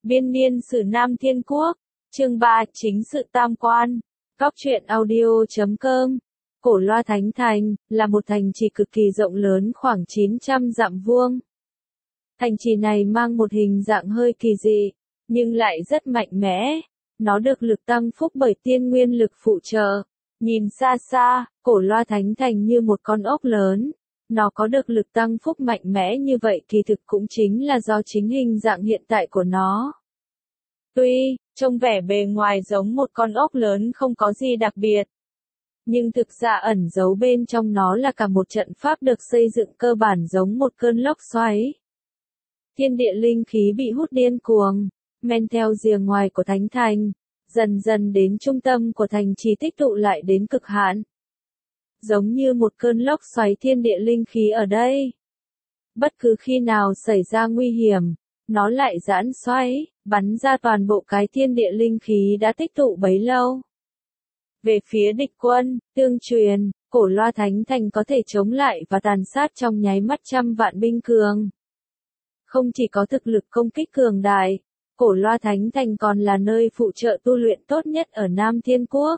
Biên niên sử Nam Thiên Quốc, chương 3, chính sự tam quan. Góc truyện audio.com. Cổ Loa Thánh Thành, là một thành trì cực kỳ rộng lớn khoảng 900 dặm vuông. Thành trì này mang một hình dạng hơi kỳ dị, nhưng lại rất mạnh mẽ. Nó được lực tăng phúc bởi tiên nguyên lực phụ trợ. Nhìn xa xa, Cổ Loa Thánh Thành như một con ốc lớn. Nó có được lực tăng phúc mạnh mẽ như vậy kỳ thực cũng chính là do chính hình dạng hiện tại của nó. Tuy, trông vẻ bề ngoài giống một con ốc lớn không có gì đặc biệt, nhưng thực ra ẩn giấu bên trong nó là cả một trận pháp được xây dựng cơ bản giống một cơn lốc xoáy. Thiên địa linh khí bị hút điên cuồng, men theo rìa ngoài của Thánh Thành, dần dần đến trung tâm của thành trì tích tụ lại đến cực hạn. Giống như một cơn lốc xoáy thiên địa linh khí ở đây. Bất cứ khi nào xảy ra nguy hiểm, nó lại giãn xoáy, bắn ra toàn bộ cái thiên địa linh khí đã tích tụ bấy lâu. Về phía địch quân, tương truyền, Cổ Loa Thánh Thành có thể chống lại và tàn sát trong nháy mắt trăm vạn binh cường. Không chỉ có thực lực công kích cường đại, Cổ Loa Thánh Thành còn là nơi phụ trợ tu luyện tốt nhất ở Nam Thiên Quốc.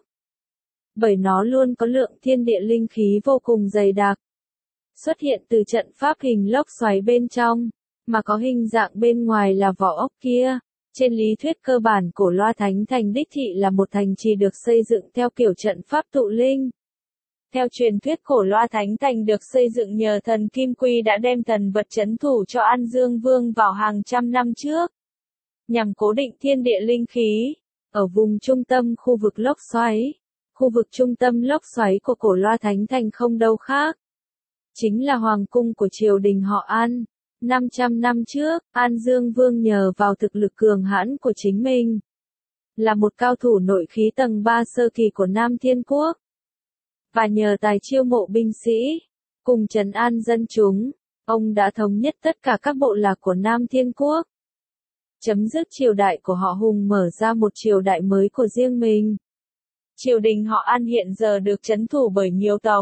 Bởi nó luôn có lượng thiên địa linh khí vô cùng dày đặc. Xuất hiện từ trận pháp hình lốc xoáy bên trong, mà có hình dạng bên ngoài là vỏ ốc kia. Trên lý thuyết cơ bản Cổ Loa Thánh Thành đích thị là một thành trì được xây dựng theo kiểu trận pháp tụ linh. Theo truyền thuyết Cổ Loa Thánh Thành được xây dựng nhờ thần Kim Quy đã đem thần vật trấn thủ cho An Dương Vương vào hàng trăm năm trước, nhằm cố định thiên địa linh khí. Ở vùng trung tâm khu vực lốc xoáy, khu vực trung tâm lốc xoáy của Cổ Loa Thánh Thành không đâu khác, chính là hoàng cung của triều đình họ An. 500 năm trước, An Dương Vương nhờ vào thực lực cường hãn của chính mình, là một cao thủ nội khí tầng 3 sơ kỳ của Nam Thiên Quốc, và nhờ tài chiêu mộ binh sĩ, cùng trấn an dân chúng, ông đã thống nhất tất cả các bộ lạc của Nam Thiên Quốc. Chấm dứt triều đại của họ Hùng, mở ra một triều đại mới của riêng mình. Triều đình họ An hiện giờ được trấn thủ bởi nhiều tộc.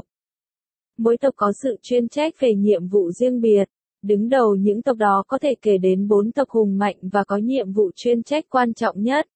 Mỗi tộc có sự chuyên trách về nhiệm vụ riêng biệt. Đứng đầu những tộc đó có thể kể đến 4 tộc hùng mạnh và có nhiệm vụ chuyên trách quan trọng nhất.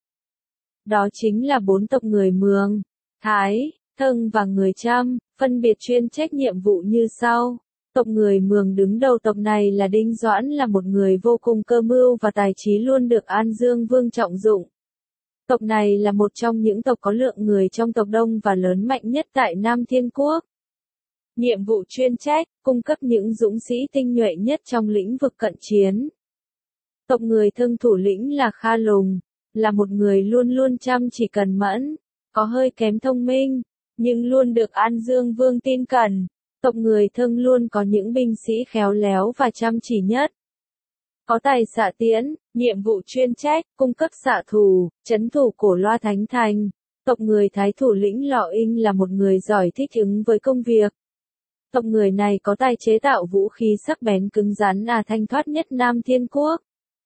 Đó chính là 4 tộc người Mường, Thái, Thâng và người Chăm, phân biệt chuyên trách nhiệm vụ như sau. Tộc người Mường đứng đầu tộc này là Đinh Doãn, là một người vô cùng cơ mưu và tài trí, luôn được An Dương Vương trọng dụng. Tộc này là một trong những tộc có lượng người trong tộc đông và lớn mạnh nhất tại Nam Thiên Quốc. Nhiệm vụ chuyên trách, cung cấp những dũng sĩ tinh nhuệ nhất trong lĩnh vực cận chiến. Tộc người Thâng thủ lĩnh là Kha Lùng, là một người luôn luôn chăm chỉ cần mẫn, có hơi kém thông minh, nhưng luôn được An Dương Vương tin cẩn. Tộc người Thâng luôn có những binh sĩ khéo léo và chăm chỉ nhất. Có tài xạ tiễn, nhiệm vụ chuyên trách, cung cấp xạ thủ, trấn thủ Cổ Loa Thánh Thành. Tộc người Thái thủ lĩnh Lọ Inh là một người giỏi thích ứng với công việc. Tộc người này có tài chế tạo vũ khí sắc bén cứng rắn thanh thoát nhất Nam Thiên Quốc.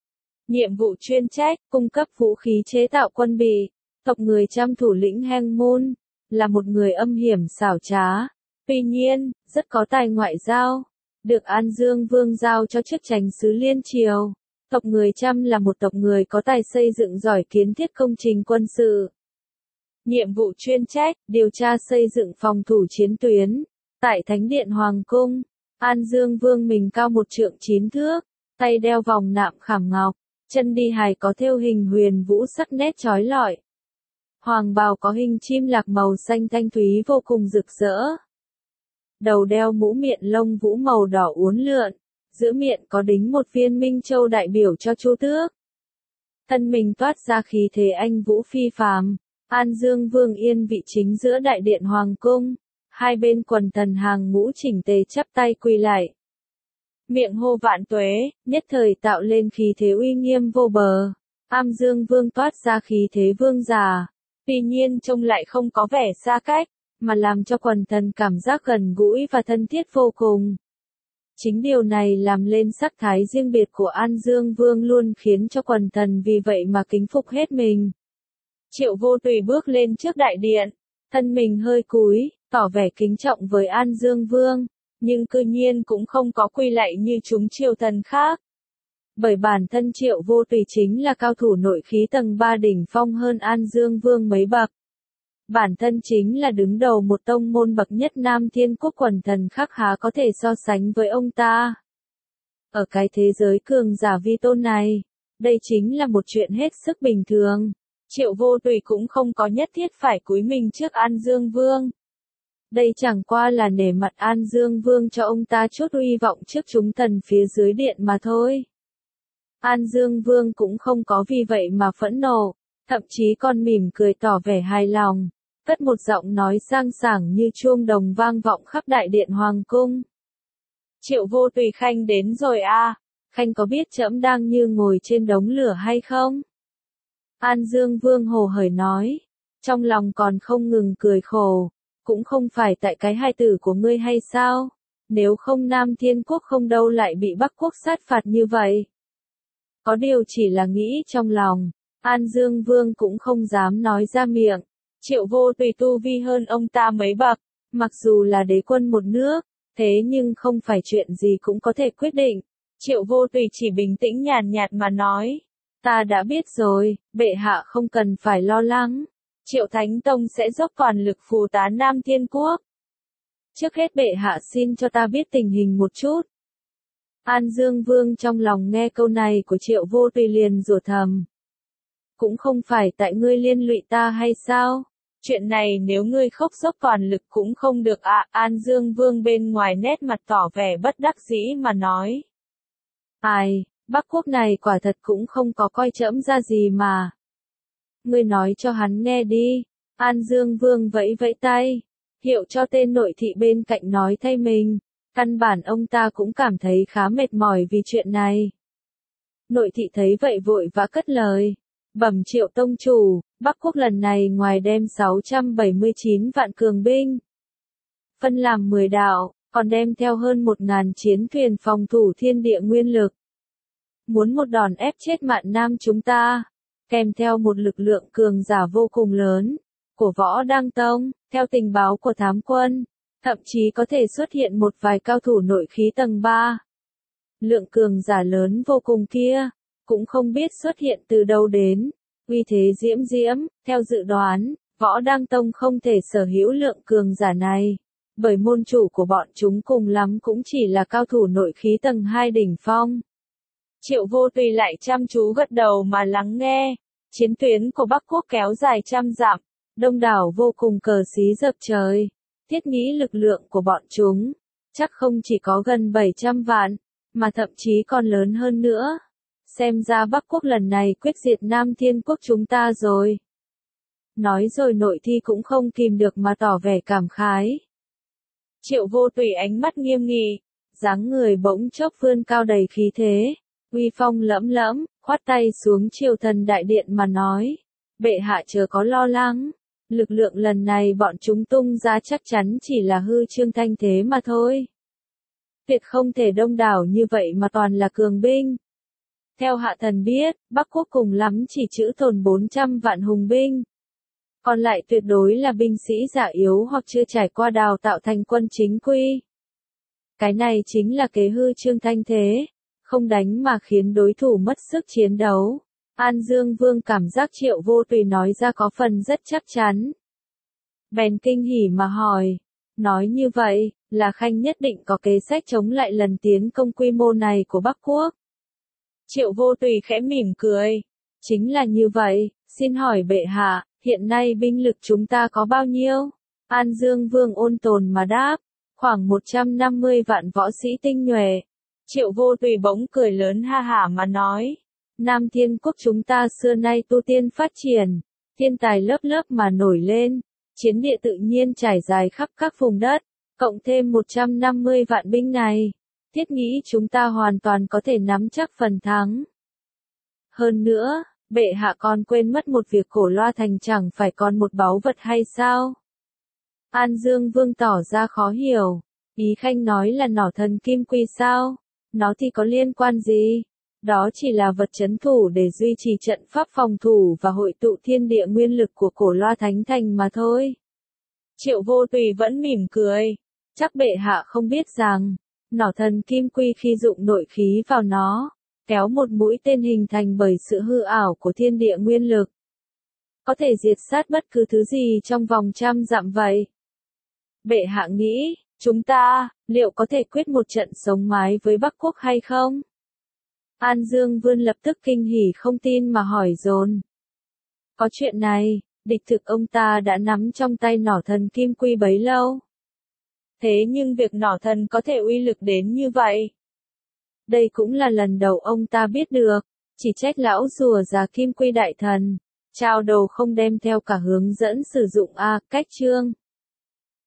Nhiệm vụ chuyên trách, cung cấp vũ khí chế tạo quân bị. Tộc người Chăm thủ lĩnh Heng Môn, là một người âm hiểm xảo trá. Tuy nhiên, rất có tài ngoại giao. Được An Dương Vương giao cho chức chánh sứ Liên Triều. Tộc người Chăm là một tộc người có tài xây dựng giỏi kiến thiết công trình quân sự. Nhiệm vụ chuyên trách, điều tra xây dựng phòng thủ chiến tuyến. Tại Thánh điện Hoàng cung, An Dương Vương mình cao 1 trượng 9 thước, tay đeo vòng nạm khảm ngọc, chân đi hài có thêu hình huyền vũ sắc nét chói lọi. Hoàng bào có hình chim lạc màu xanh thanh thúy vô cùng rực rỡ. Đầu đeo mũ miện lông vũ màu đỏ uốn lượn, giữa miệng có đính một viên minh châu đại biểu cho Chu Tước. Thân mình toát ra khí thế anh vũ phi phàm. An Dương Vương yên vị chính giữa đại điện Hoàng cung. Hai bên quần thần hàng ngũ chỉnh tề chắp tay quỳ lại. Miệng hô vạn tuế, nhất thời tạo lên khí thế uy nghiêm vô bờ. An Dương Vương toát ra khí thế vương giả. Tuy nhiên trông lại không có vẻ xa cách, mà làm cho quần thần cảm giác gần gũi và thân thiết vô cùng. Chính điều này làm lên sắc thái riêng biệt của An Dương Vương luôn khiến cho quần thần vì vậy mà kính phục hết mình. Triệu Vô Tùy bước lên trước đại điện, thân mình hơi cúi, tỏ vẻ kính trọng với An Dương Vương, nhưng cư nhiên cũng không có quy lạy như chúng triều thần khác. Bởi bản thân Triệu Vô Tùy chính là cao thủ nội khí tầng 3 đỉnh phong hơn An Dương Vương mấy bậc. Bản thân chính là đứng đầu một tông môn bậc nhất Nam Thiên Quốc, quần thần khác há có thể so sánh với ông ta. Ở cái thế giới cường giả vi tôn này, đây chính là một chuyện hết sức bình thường. Triệu Vô Tùy cũng không có nhất thiết phải cúi mình trước An Dương Vương. Đây chẳng qua là nể mặt An Dương Vương cho ông ta chút uy vọng trước chúng thần phía dưới điện mà thôi. An Dương Vương cũng không có vì vậy mà phẫn nộ, thậm chí còn mỉm cười tỏ vẻ hài lòng, cất một giọng nói sang sảng như chuông đồng vang vọng khắp đại điện hoàng cung. Triệu Vô Tùy khanh đến rồi à, khanh có biết trẫm đang như ngồi trên đống lửa hay không? An Dương Vương hồ hởi nói, trong lòng còn không ngừng cười khổ, cũng không phải tại cái hai tử của ngươi hay sao? Nếu không Nam Thiên Quốc không đâu lại bị Bắc Quốc sát phạt như vậy. Có điều chỉ là nghĩ trong lòng, An Dương Vương cũng không dám nói ra miệng. Triệu Vô Tùy tu vi hơn ông ta mấy bậc, mặc dù là đế quân một nước, thế nhưng không phải chuyện gì cũng có thể quyết định. Triệu Vô Tùy chỉ bình tĩnh nhàn nhạt mà nói, ta đã biết rồi, bệ hạ không cần phải lo lắng. Triệu Thánh Tông sẽ dốc toàn lực phù tá Nam Thiên Quốc. Trước hết bệ hạ xin cho ta biết tình hình một chút. An Dương Vương trong lòng nghe câu này của Triệu Vô Tùy liền rủa thầm. Cũng không phải tại ngươi liên lụy ta hay sao? Chuyện này nếu ngươi khóc dốc toàn lực cũng không được à? An Dương Vương bên ngoài nét mặt tỏ vẻ bất đắc dĩ mà nói. Ai, Bắc Quốc này quả thật cũng không có coi trẫm ra gì mà. Ngươi nói cho hắn nghe đi. An Dương Vương vẫy vẫy tay, hiệu cho tên nội thị bên cạnh nói thay mình. Căn bản ông ta cũng cảm thấy khá mệt mỏi vì chuyện này. Nội thị thấy vậy vội vã cất lời. Bẩm Triệu Tông Chủ, Bắc Quốc lần này ngoài đem 679 vạn cường binh, phân làm 10 đạo, còn đem theo hơn 1.000 chiến thuyền phòng thủ thiên địa nguyên lực. Muốn một đòn ép chết Mạn Nam chúng ta, kèm theo một lực lượng cường giả vô cùng lớn, của Võ Đăng Tông, theo tình báo của thám quân, thậm chí có thể xuất hiện một vài cao thủ nội khí tầng 3. Lượng cường giả lớn vô cùng kia, cũng không biết xuất hiện từ đâu đến, uy thế diễm diễm, theo dự đoán, Võ Đăng Tông không thể sở hữu lượng cường giả này, bởi môn chủ của bọn chúng cùng lắm cũng chỉ là cao thủ nội khí tầng 2 đỉnh phong. Triệu Vô Tùy lại chăm chú gật đầu mà lắng nghe, chiến tuyến của Bắc Quốc kéo dài trăm dặm, đông đảo vô cùng cờ xí dập trời, thiết nghĩ lực lượng của bọn chúng, chắc không chỉ có gần 700 vạn, mà thậm chí còn lớn hơn nữa. Xem ra Bắc Quốc lần này quyết diệt Nam Thiên Quốc chúng ta rồi. Nói rồi nội thi cũng không kìm được mà tỏ vẻ cảm khái. Triệu Vô Tùy ánh mắt nghiêm nghị, dáng người bỗng chốc vươn cao đầy khí thế, uy phong lẫm lẫm, khoát tay xuống Triều Thần đại điện mà nói, bệ hạ chớ có lo lắng, lực lượng lần này bọn chúng tung ra chắc chắn chỉ là hư trương thanh thế mà thôi. Tuyệt không thể đông đảo như vậy mà toàn là cường binh. Theo hạ thần biết, Bắc Quốc cùng lắm chỉ trữ tồn 400 vạn hùng binh. Còn lại tuyệt đối là binh sĩ già yếu hoặc chưa trải qua đào tạo thành quân chính quy. Cái này chính là kế hư trương thanh thế, không đánh mà khiến đối thủ mất sức chiến đấu. An Dương Vương cảm giác Triệu Vô Tùy nói ra có phần rất chắc chắn. Bèn kinh hỉ mà hỏi, nói như vậy, là khanh nhất định có kế sách chống lại lần tiến công quy mô này của Bắc Quốc. Triệu Vô Tùy khẽ mỉm cười, chính là như vậy, xin hỏi bệ hạ, hiện nay binh lực chúng ta có bao nhiêu? An Dương Vương ôn tồn mà đáp, khoảng 150 vạn võ sĩ tinh nhuệ. Triệu Vô Tùy bỗng cười lớn ha hả mà nói, Nam Thiên Quốc chúng ta xưa nay tu tiên phát triển, thiên tài lớp lớp mà nổi lên, chiến địa tự nhiên trải dài khắp các vùng đất, cộng thêm 150 vạn binh này, thiết nghĩ chúng ta hoàn toàn có thể nắm chắc phần thắng. Hơn nữa, bệ hạ còn quên mất một việc, Cổ Loa Thành chẳng phải còn một báu vật hay sao? An Dương Vương tỏ ra khó hiểu, ý khanh nói là nỏ thần kim quy sao? Nó thì có liên quan gì? Đó chỉ là vật trấn thủ để duy trì trận pháp phòng thủ và hội tụ thiên địa nguyên lực của Cổ Loa Thánh Thành mà thôi. Triệu Vô Tùy vẫn mỉm cười, chắc bệ hạ không biết rằng, nỏ thần kim quy khi dụng nội khí vào nó, kéo một mũi tên hình thành bởi sự hư ảo của thiên địa nguyên lực. Có thể diệt sát bất cứ thứ gì trong vòng 100 dặm vậy. Bệ hạ nghĩ, chúng ta, liệu có thể quyết một trận sống mái với Bắc Quốc hay không? An Dương Vương lập tức kinh hỉ không tin mà hỏi dồn. Có chuyện này, địch thực ông ta đã nắm trong tay nỏ thần kim quy bấy lâu. Thế nhưng việc nỏ thần có thể uy lực đến như vậy. Đây cũng là lần đầu ông ta biết được, chỉ trách lão rùa già kim quy đại thần. Trao đầu không đem theo cả hướng dẫn sử dụng cách chương.